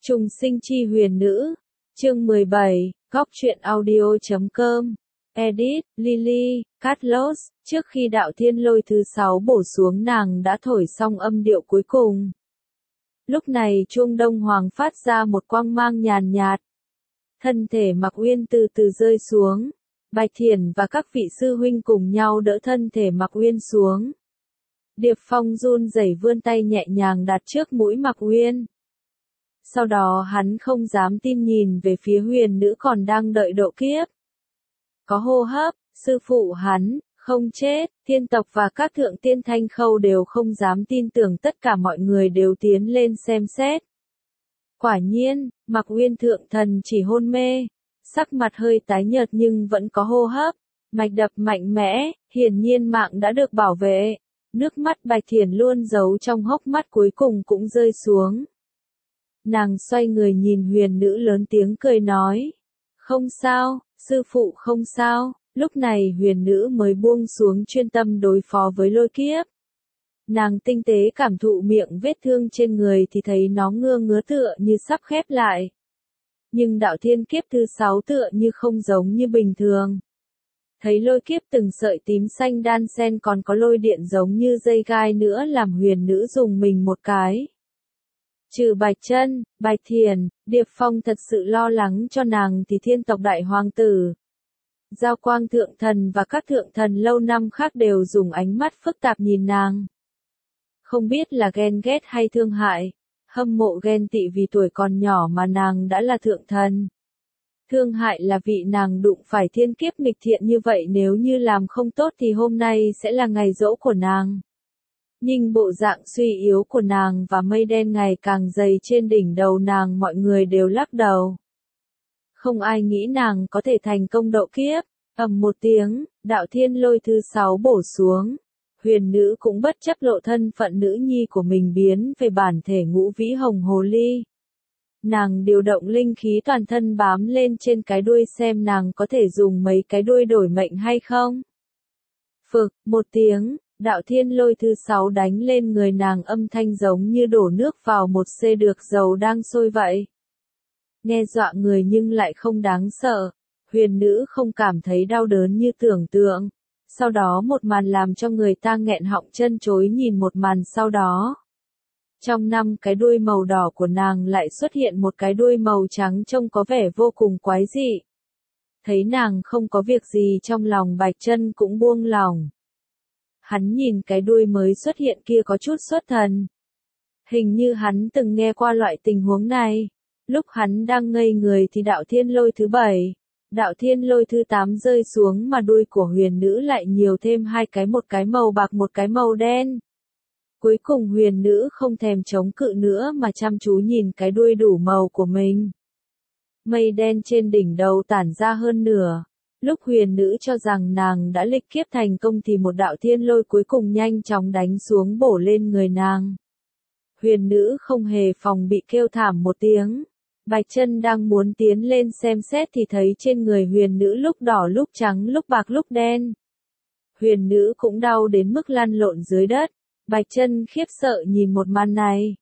Trùng sinh chi huyền nữ. Chương 17, góc truyện audio.com. Edit, Lily, Carlos. Trước khi đạo thiên lôi thứ 6 bổ xuống, nàng đã thổi xong âm điệu cuối cùng. Lúc này chuông đông hoàng phát ra một quang mang nhàn nhạt. Thân thể Mạc Uyên từ từ rơi xuống. Bạch Thiển và các vị sư huynh cùng nhau đỡ thân thể Mạc Uyên xuống. Điệp Phong run rẩy vươn tay nhẹ nhàng đặt trước mũi Mạc Uyên. Sau đó hắn không dám tin nhìn về phía huyền nữ còn đang đợi độ kiếp. Có hô hấp, sư phụ hắn, không chết, thiên tộc và các thượng tiên Thanh Khâu đều không dám tin tưởng, tất cả mọi người đều tiến lên xem xét. Quả nhiên, Mạc Uyên thượng thần chỉ hôn mê, sắc mặt hơi tái nhợt nhưng vẫn có hô hấp, mạch đập mạnh mẽ, hiển nhiên mạng đã được bảo vệ. Nước mắt Bạch Thiển luôn giấu trong hốc mắt cuối cùng cũng rơi xuống. Nàng xoay người nhìn huyền nữ lớn tiếng cười nói. Không sao, sư phụ không sao. Lúc này huyền nữ mới buông xuống chuyên tâm đối phó với lôi kiếp. Nàng tinh tế cảm thụ miệng vết thương trên người thì thấy nó ngứa tựa như sắp khép lại. Nhưng đạo thiên kiếp thứ 6 tựa như không giống như bình thường. Thấy lôi kiếp từng sợi tím xanh đan xen còn có lôi điện giống như dây gai nữa làm huyền nữ dùng mình một cái. Trừ Bạch Chân, Bạch Thiển, Điệp Phong thật sự lo lắng cho nàng thì thiên tộc đại hoàng tử. Giao Quang thượng thần và các thượng thần lâu năm khác đều dùng ánh mắt phức tạp nhìn nàng. Không biết là ghen ghét hay thương hại, hâm mộ ghen tị vì tuổi còn nhỏ mà nàng đã là thượng thần. Thương hại là vị nàng đụng phải thiên kiếp nghịch thiện như vậy, nếu như làm không tốt thì hôm nay sẽ là ngày giỗ của nàng. Nhưng bộ dạng suy yếu của nàng và mây đen ngày càng dày trên đỉnh đầu nàng, mọi người đều lắc đầu. Không ai nghĩ nàng có thể thành công độ kiếp. Ầm một tiếng, đạo thiên lôi thứ 6 bổ xuống. Huyền nữ cũng bất chấp lộ thân phận nữ nhi của mình biến về bản thể ngũ vĩ hồng hồ ly. Nàng điều động linh khí toàn thân bám lên trên cái đuôi xem nàng có thể dùng mấy cái đuôi đổi mệnh hay không. Phực, một tiếng, đạo thiên lôi thứ 6 đánh lên người nàng, âm thanh giống như đổ nước vào một xê được dầu đang sôi vậy. Nghe dọa người nhưng lại không đáng sợ. Huyền nữ không cảm thấy đau đớn như tưởng tượng. Sau đó một màn làm cho người ta nghẹn họng chân chối nhìn một màn sau đó. Trong 5 cái đuôi màu đỏ của nàng lại xuất hiện một cái đuôi màu trắng trông có vẻ vô cùng quái dị. Thấy nàng không có việc gì trong lòng Bạch Chân cũng buông lòng. Hắn nhìn cái đuôi mới xuất hiện kia có chút xuất thần. Hình như hắn từng nghe qua loại tình huống này. Lúc hắn đang ngây người thì đạo thiên lôi thứ 7, đạo thiên lôi thứ 8 rơi xuống mà đuôi của huyền nữ lại nhiều thêm 2 cái, một cái màu bạc một cái màu đen. Cuối cùng huyền nữ không thèm chống cự nữa mà chăm chú nhìn cái đuôi đủ màu của mình. Mây đen trên đỉnh đầu tản ra hơn nửa. Lúc huyền nữ cho rằng nàng đã lịch kiếp thành công thì một đạo thiên lôi cuối cùng nhanh chóng đánh xuống bổ lên người nàng. Huyền nữ không hề phòng bị, kêu thảm một tiếng. Bạch Chân đang muốn tiến lên xem xét thì thấy trên người huyền nữ lúc đỏ lúc trắng lúc bạc lúc đen. Huyền nữ cũng đau đến mức lăn lộn dưới đất. Bạch Chân khiếp sợ nhìn một màn này.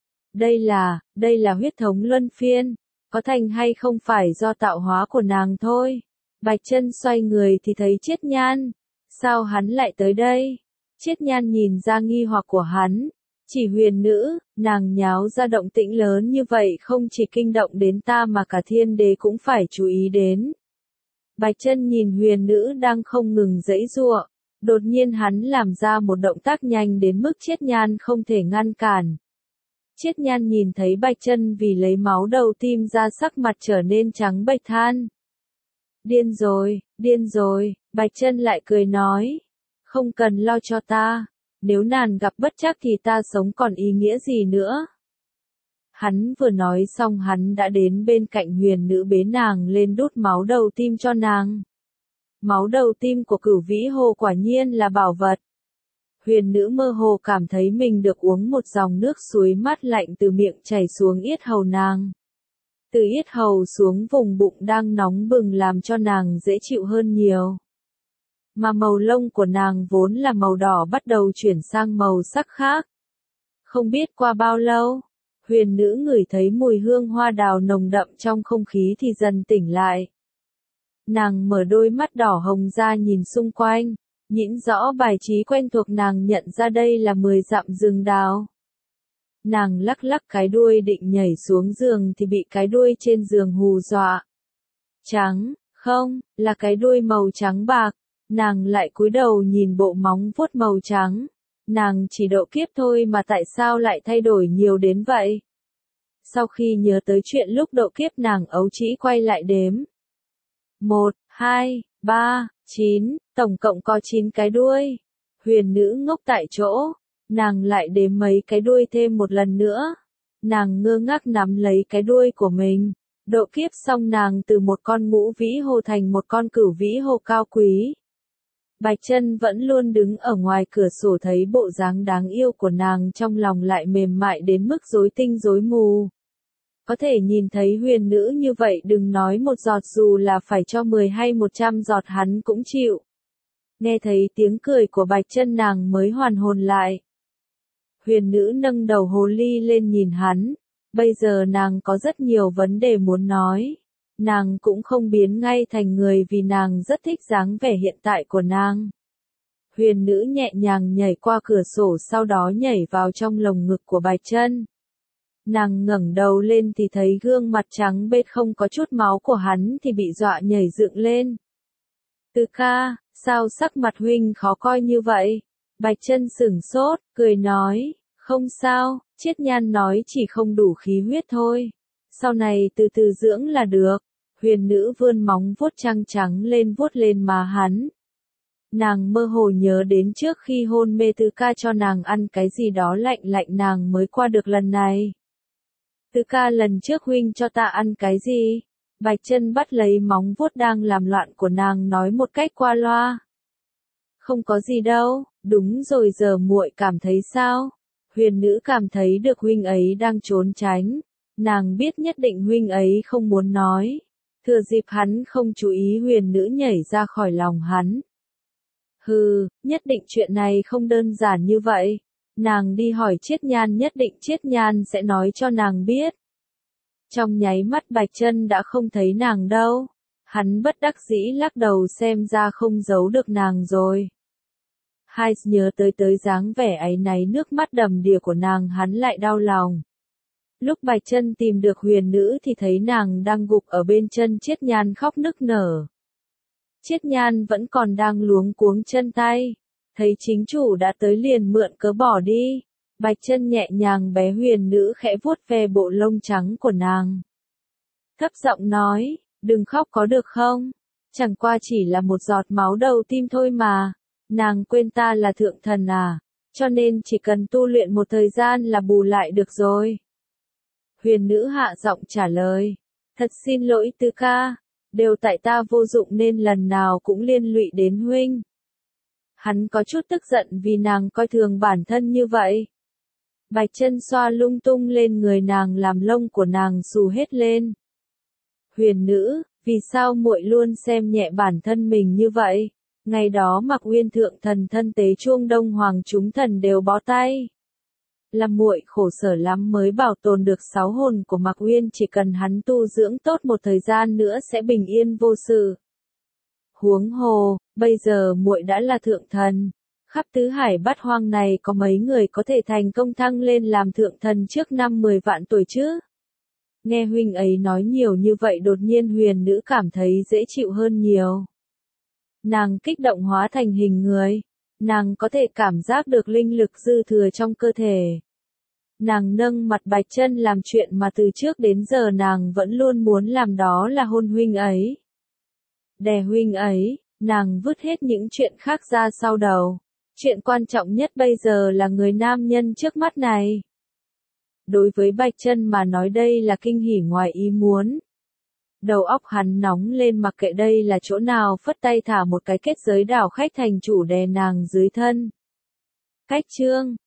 Đây là huyết thống luân phiên. Có thành hay không phải do tạo hóa của nàng thôi. Bạch Chân xoay người thì thấy Triết Nhan. Sao hắn lại tới đây? Triết Nhan nhìn ra nghi hoặc của hắn. Chỉ huyền nữ, nàng nháo ra động tĩnh lớn như vậy không chỉ kinh động đến ta mà cả thiên đế cũng phải chú ý đến. Bạch Chân nhìn huyền nữ đang không ngừng giãy giụa, đột nhiên hắn làm ra một động tác nhanh đến mức Triết Nhan không thể ngăn cản. Triết Nhan nhìn thấy Bạch Chân vì lấy máu đầu tim ra, sắc mặt trở nên trắng bệch than. Điên rồi, Bạch Chân lại cười nói. Không cần lo cho ta. Nếu nàng gặp bất trắc thì ta sống còn ý nghĩa gì nữa. Hắn vừa nói xong hắn đã đến bên cạnh huyền nữ bế nàng lên đút máu đầu tim cho nàng. Máu đầu tim của Cửu Vĩ Hồ quả nhiên là bảo vật. Huyền nữ mơ hồ cảm thấy mình được uống một dòng nước suối mát lạnh từ miệng chảy xuống yết hầu nàng. Từ yết hầu xuống vùng bụng đang nóng bừng làm cho nàng dễ chịu hơn nhiều. Mà màu lông của nàng vốn là màu đỏ bắt đầu chuyển sang màu sắc khác. Không biết qua bao lâu, Huyền nữ ngửi thấy mùi hương hoa đào nồng đậm trong không khí thì dần tỉnh lại. Nàng mở đôi mắt đỏ hồng ra nhìn xung quanh, nhịn rõ bài trí quen thuộc, nàng nhận ra đây là 10 dặm rừng đào. Nàng lắc lắc cái đuôi định nhảy xuống giường thì bị cái đuôi trên giường hù dọa. Trắng, không, là cái đuôi màu trắng bạc. Nàng lại cúi đầu nhìn bộ móng vuốt màu trắng. Nàng chỉ độ kiếp thôi mà tại sao lại thay đổi nhiều đến vậy? Sau khi nhớ tới chuyện lúc độ kiếp nàng ấu trĩ quay lại đếm. 1, 2, 3, 9, tổng cộng có 9 cái đuôi. Huyền nữ ngốc tại chỗ, nàng lại đếm mấy cái đuôi thêm một lần nữa. Nàng ngơ ngác nắm lấy cái đuôi của mình. Độ kiếp xong nàng từ một con ngũ vĩ hồ thành một con cửu vĩ hồ cao quý. Bạch Chân vẫn luôn đứng ở ngoài cửa sổ thấy bộ dáng đáng yêu của nàng, trong lòng lại mềm mại đến mức rối tinh rối mù. Có thể nhìn thấy huyền nữ như vậy, đừng nói một giọt, dù là phải cho 10 hay 100 giọt hắn cũng chịu. Nghe thấy tiếng cười của Bạch Chân nàng mới hoàn hồn lại. Huyền nữ nâng đầu hồ ly lên nhìn hắn. Bây giờ nàng có rất nhiều vấn đề muốn nói. Nàng cũng không biến ngay thành người vì nàng rất thích dáng vẻ hiện tại của nàng. Huyền nữ nhẹ nhàng nhảy qua cửa sổ, sau đó nhảy vào trong lồng ngực của Bạch Chân. Nàng ngẩng đầu lên thì thấy gương mặt trắng bệch không có chút máu của hắn thì bị dọa nhảy dựng lên. Từ ca, sao sắc mặt huynh khó coi như vậy? Bạch Chân sửng sốt, cười nói, không sao, Chiết Nhan nói chỉ không đủ khí huyết thôi. Sau này từ từ dưỡng là được. Huyền nữ vươn móng vuốt trắng trắng lên vuốt lên má hắn. Nàng mơ hồ nhớ đến trước khi hôn mê Từ ca cho nàng ăn cái gì đó lạnh lạnh, nàng mới qua được lần này. Từ ca, lần trước huynh cho ta ăn cái gì? Bạch Chân bắt lấy móng vuốt đang làm loạn của nàng nói một cách qua loa. Không có gì đâu, đúng rồi, giờ muội cảm thấy sao? Huyền nữ cảm thấy được huynh ấy đang trốn tránh. Nàng biết nhất định huynh ấy không muốn nói. Thừa dịp hắn không chú ý, huyền nữ nhảy ra khỏi lòng hắn. Hừ, nhất định chuyện này không đơn giản như vậy. Nàng đi hỏi Chiết Nhan, nhất định Chiết Nhan sẽ nói cho nàng biết. Trong nháy mắt Bạch Chân đã không thấy nàng đâu. Hắn bất đắc dĩ lắc đầu, xem ra không giấu được nàng rồi. Hai nhớ tới dáng vẻ áy náy nước mắt đầm đìa của nàng, hắn lại đau lòng. Lúc Bạch Chân tìm được huyền nữ thì thấy nàng đang gục ở bên chân Chiết Nhan khóc nức nở. Chiết Nhan vẫn còn đang luống cuống chân tay. Thấy chính chủ đã tới liền mượn cớ bỏ đi. Bạch Chân nhẹ nhàng bé huyền nữ khẽ vuốt ve bộ lông trắng của nàng. Thấp giọng nói, đừng khóc có được không? Chẳng qua chỉ là một giọt máu đầu tim thôi mà. Nàng quên ta là thượng thần à? Cho nên chỉ cần tu luyện một thời gian là bù lại được rồi. Huyền nữ hạ giọng trả lời. Thật xin lỗi Từ ca. Đều tại ta vô dụng nên lần nào cũng liên lụy đến huynh. Hắn có chút tức giận vì nàng coi thường bản thân như vậy. Bạch Chân xoa lung tung lên người nàng làm lông của nàng xù hết lên. Huyền nữ, vì sao muội luôn xem nhẹ bản thân mình như vậy? Ngày đó Mạc Uyên thượng thần thân tế chuông Đông Hoàng chúng thần đều bó tay. Làm muội khổ sở lắm mới bảo tồn được 6 hồn của Mạc Uyên, chỉ cần hắn tu dưỡng tốt một thời gian nữa sẽ bình yên vô sự. Huống hồ, bây giờ muội đã là thượng thần. Khắp tứ hải bát hoang này có mấy người có thể thành công thăng lên làm thượng thần trước năm 10 vạn tuổi chứ? Nghe huynh ấy nói nhiều như vậy, đột nhiên huyền nữ cảm thấy dễ chịu hơn nhiều. Nàng kích động hóa thành hình người. Nàng có thể cảm giác được linh lực dư thừa trong cơ thể. Nàng nâng mặt Bạch Chân làm chuyện mà từ trước đến giờ nàng vẫn luôn muốn làm, đó là hôn huynh ấy. Đè huynh ấy, nàng vứt hết những chuyện khác ra sau đầu. Chuyện quan trọng nhất bây giờ là người nam nhân trước mắt này. Đối với Bạch Chân mà nói đây là kinh hỉ ngoài ý muốn. Đầu óc hắn nóng lên, mặc kệ đây là chỗ nào, phất tay thả một cái kết giới đảo khách thành chủ đè nàng dưới thân. Cách chương